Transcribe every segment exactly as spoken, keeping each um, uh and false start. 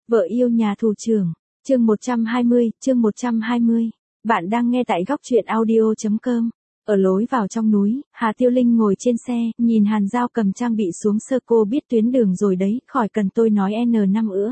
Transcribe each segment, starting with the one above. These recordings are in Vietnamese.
Vợ yêu nhà thủ trưởng, chương một trăm hai mươi, chương một trăm hai mươi. Bạn đang nghe tại góc truyện audio chấm com. Ở lối vào trong núi, Hà Tiêu Linh ngồi trên xe, nhìn Hàn Giao cầm trang bị xuống sơ. Cô biết tuyến đường rồi đấy, khỏi cần tôi nói N năm nữa.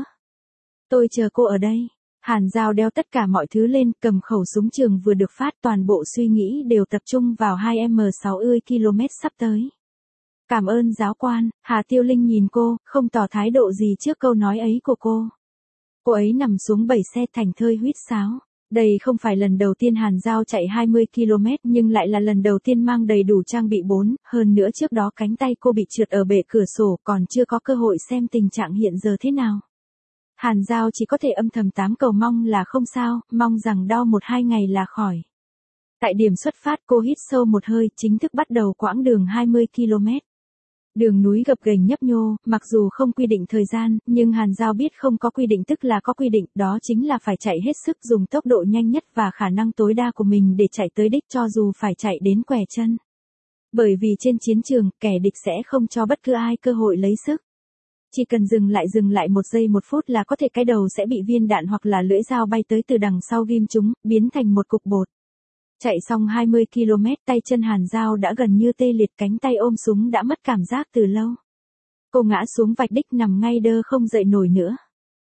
Tôi chờ cô ở đây. Hàn Giao đeo tất cả mọi thứ lên, cầm khẩu súng trường vừa được phát, toàn bộ suy nghĩ đều tập trung vào hai M sáu mươi ki lô mét sắp tới. Cảm ơn giáo quan. Hà Tiêu Linh nhìn cô, không tỏ thái độ gì trước câu nói ấy của cô. Cô ấy nằm xuống bẩy xe thành thơi huýt sáo. Đây không phải lần đầu tiên Hàn Giao chạy hai mươi ki lô mét nhưng lại là lần đầu tiên mang đầy đủ trang bị bốn, hơn nữa trước đó cánh tay cô bị trượt ở bệ cửa sổ, còn chưa có cơ hội xem tình trạng hiện giờ thế nào. Hàn Giao chỉ có thể âm thầm tám cầu mong là không sao, mong rằng đau một hai ngày là khỏi. Tại điểm xuất phát cô hít sâu một hơi, chính thức bắt đầu quãng đường hai mươi ki lô mét. Đường núi gập ghềnh nhấp nhô, mặc dù không quy định thời gian, nhưng Hàn Giao biết không có quy định tức là có quy định, đó chính là phải chạy hết sức, dùng tốc độ nhanh nhất và khả năng tối đa của mình để chạy tới đích cho dù phải chạy đến quẻ chân. Bởi vì trên chiến trường, kẻ địch sẽ không cho bất cứ ai cơ hội lấy sức. Chỉ cần dừng lại dừng lại một giây một phút là có thể cái đầu sẽ bị viên đạn hoặc là lưỡi dao bay tới từ đằng sau ghim chúng, biến thành một cục bột. Chạy xong hai mươi ki lô mét, tay chân Hàn Giao đã gần như tê liệt, cánh tay ôm súng đã mất cảm giác từ lâu. Cô ngã xuống vạch đích nằm ngay đơ không dậy nổi nữa.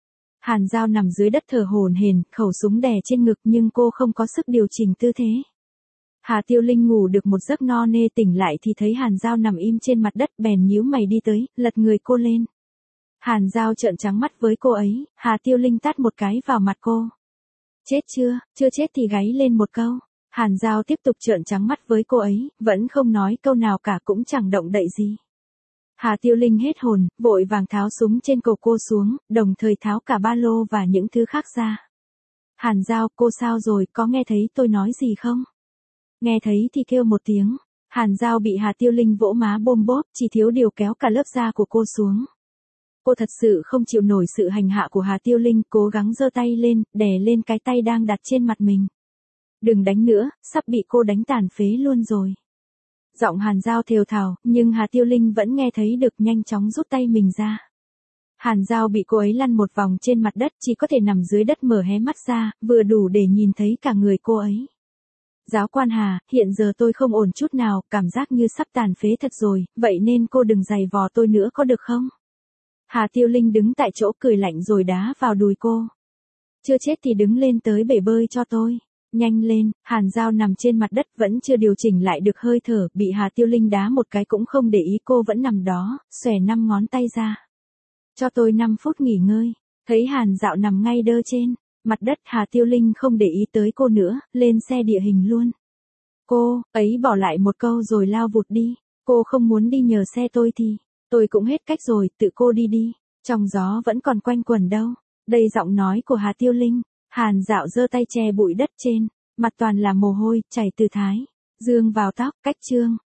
Hàn Giao nằm dưới đất thở hổn hển, khẩu súng đè trên ngực nhưng cô không có sức điều chỉnh tư thế. Hà Tiêu Linh ngủ được một giấc no nê, tỉnh lại thì thấy Hàn Giao nằm im trên mặt đất, bèn nhíu mày đi tới, lật người cô lên. Hàn Giao trợn trắng mắt với cô ấy, Hà Tiêu Linh tát một cái vào mặt cô. Chết chưa, chưa chết thì gáy lên một câu. Hàn Giao tiếp tục trợn trắng mắt với cô ấy, vẫn không nói câu nào cả, cũng chẳng động đậy gì. Hà Tiêu Linh hết hồn, vội vàng tháo súng trên cổ cô xuống, đồng thời tháo cả ba lô và những thứ khác ra. Hàn Giao, cô sao rồi, có nghe thấy tôi nói gì không? Nghe thấy thì kêu một tiếng. Hàn Giao bị Hà Tiêu Linh vỗ má bôm bốp, chỉ thiếu điều kéo cả lớp da của cô xuống. Cô thật sự không chịu nổi sự hành hạ của Hà Tiêu Linh, cố gắng giơ tay lên, đè lên cái tay đang đặt trên mặt mình. Đừng đánh nữa, sắp bị cô đánh tàn phế luôn rồi. Giọng Hàn Giao thều thào, nhưng Hà Tiêu Linh vẫn nghe thấy được, nhanh chóng rút tay mình ra. Hàn Giao bị cô ấy lăn một vòng trên mặt đất, chỉ có thể nằm dưới đất mở hé mắt ra, vừa đủ để nhìn thấy cả người cô ấy. Giáo quan Hà, hiện giờ tôi không ổn chút nào, cảm giác như sắp tàn phế thật rồi, vậy nên cô đừng giày vò tôi nữa có được không? Hà Tiêu Linh đứng tại chỗ cười lạnh rồi đá vào đùi cô. Chưa chết thì đứng lên tới bể bơi cho tôi. Nhanh lên. Hàn Giao nằm trên mặt đất vẫn chưa điều chỉnh lại được hơi thở, bị Hà Tiêu Linh đá một cái cũng không để ý, cô vẫn nằm đó, xòe năm ngón tay ra. Cho tôi năm phút nghỉ ngơi. Thấy Hàn Dạo nằm ngay đơ trên mặt đất, Hà Tiêu Linh không để ý tới cô nữa, lên xe địa hình luôn. Cô ấy bỏ lại một câu rồi lao vụt đi. Cô không muốn đi nhờ xe tôi thì tôi cũng hết cách rồi, tự cô đi đi. Trong gió vẫn còn quanh quẩn đâu. Đây giọng nói của Hà Tiêu Linh. Hàn Dạo giơ tay che bụi đất trên, mặt toàn là mồ hôi, chảy từ thái dương vào tóc, cách chương.